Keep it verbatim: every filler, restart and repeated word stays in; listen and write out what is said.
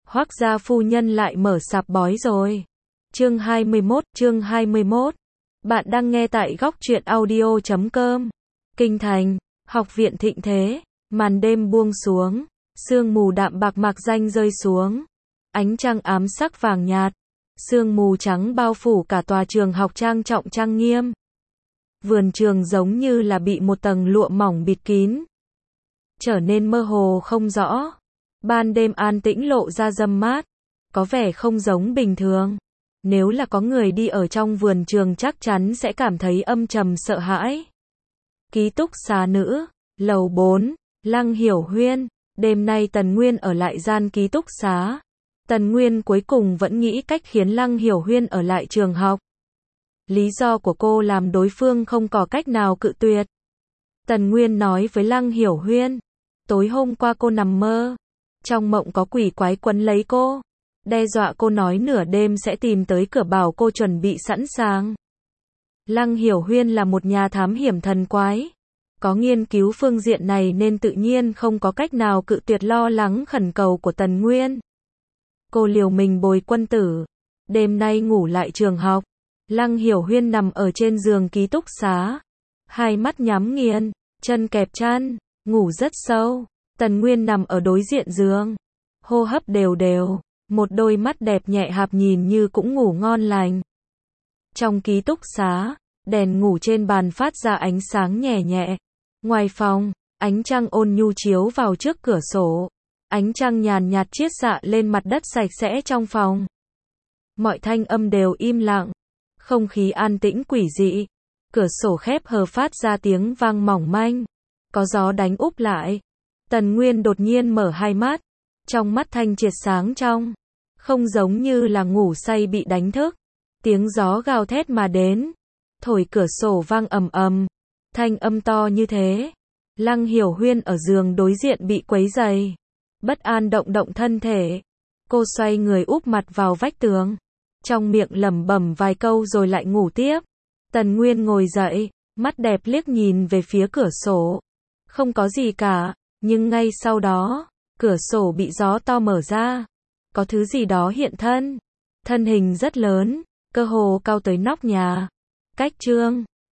Hoác gia phu nhân lại mở sạp bói rồi. Chương hai mươi mốt, chương hai mươi mốt. Bạn đang nghe tại góc truyện audio chấm com. Kinh thành, học viện thịnh thế, màn đêm buông xuống, sương mù đạm bạc mạc danh rơi xuống. Ánh trăng ám sắc vàng nhạt, sương mù trắng bao phủ cả tòa trường học trang trọng trang nghiêm. Vườn trường giống như là bị một tầng lụa mỏng bịt kín, trở nên mơ hồ không rõ. Ban đêm an tĩnh lộ ra râm mát, có vẻ không giống bình thường. Nếu là có người đi ở trong vườn trường chắc chắn sẽ cảm thấy âm trầm sợ hãi. Ký túc xá nữ, lầu bốn, Lăng Hiểu Huyên. Đêm nay Tần Nguyên ở lại gian ký túc xá. Tần Nguyên cuối cùng vẫn nghĩ cách khiến Lăng Hiểu Huyên ở lại trường học. Lý do của cô làm đối phương không có cách nào cự tuyệt. Tần Nguyên nói với Lăng Hiểu Huyên, tối hôm qua cô nằm mơ, trong mộng có quỷ quái quấn lấy cô, đe dọa cô nói nửa đêm sẽ tìm tới cửa bảo cô chuẩn bị sẵn sàng. Lăng Hiểu Huyên là một nhà thám hiểm thần quái, có nghiên cứu phương diện này nên tự nhiên không có cách nào cự tuyệt lo lắng khẩn cầu của Tần Nguyên. Cô liều mình bồi quân tử, đêm nay ngủ lại trường học. Lăng Hiểu Huyên nằm ở trên giường ký túc xá, hai mắt nhắm nghiền, chân kẹp chăn, ngủ rất sâu. Tần Nguyên nằm ở đối diện giường, hô hấp đều đều, một đôi mắt đẹp nhẹ hạp nhìn như cũng ngủ ngon lành. Trong ký túc xá, đèn ngủ trên bàn phát ra ánh sáng nhẹ nhẹ. Ngoài phòng, ánh trăng ôn nhu chiếu vào trước cửa sổ. Ánh trăng nhàn nhạt chiết xạ lên mặt đất sạch sẽ trong phòng. Mọi thanh âm đều im lặng, không khí an tĩnh quỷ dị. Cửa sổ khép hờ phát ra tiếng vang mỏng manh, có gió đánh úp lại. Tần Nguyên đột nhiên mở hai mắt, trong mắt thanh triệt sáng trong, không giống như là ngủ say bị đánh thức. Tiếng gió gào thét mà đến, thổi cửa sổ vang ầm ầm, thanh âm to như thế. Lăng Hiểu Huyên ở giường đối diện bị quấy rầy, bất an động động thân thể. Cô xoay người úp mặt vào vách tường, trong miệng lẩm bẩm vài câu rồi lại ngủ tiếp. Tần Nguyên ngồi dậy, mắt đẹp liếc nhìn về phía cửa sổ. Không có gì cả, nhưng ngay sau đó, cửa sổ bị gió to mở ra. Có thứ gì đó hiện thân. Thân hình rất lớn, cơ hồ cao tới nóc nhà. Cách chương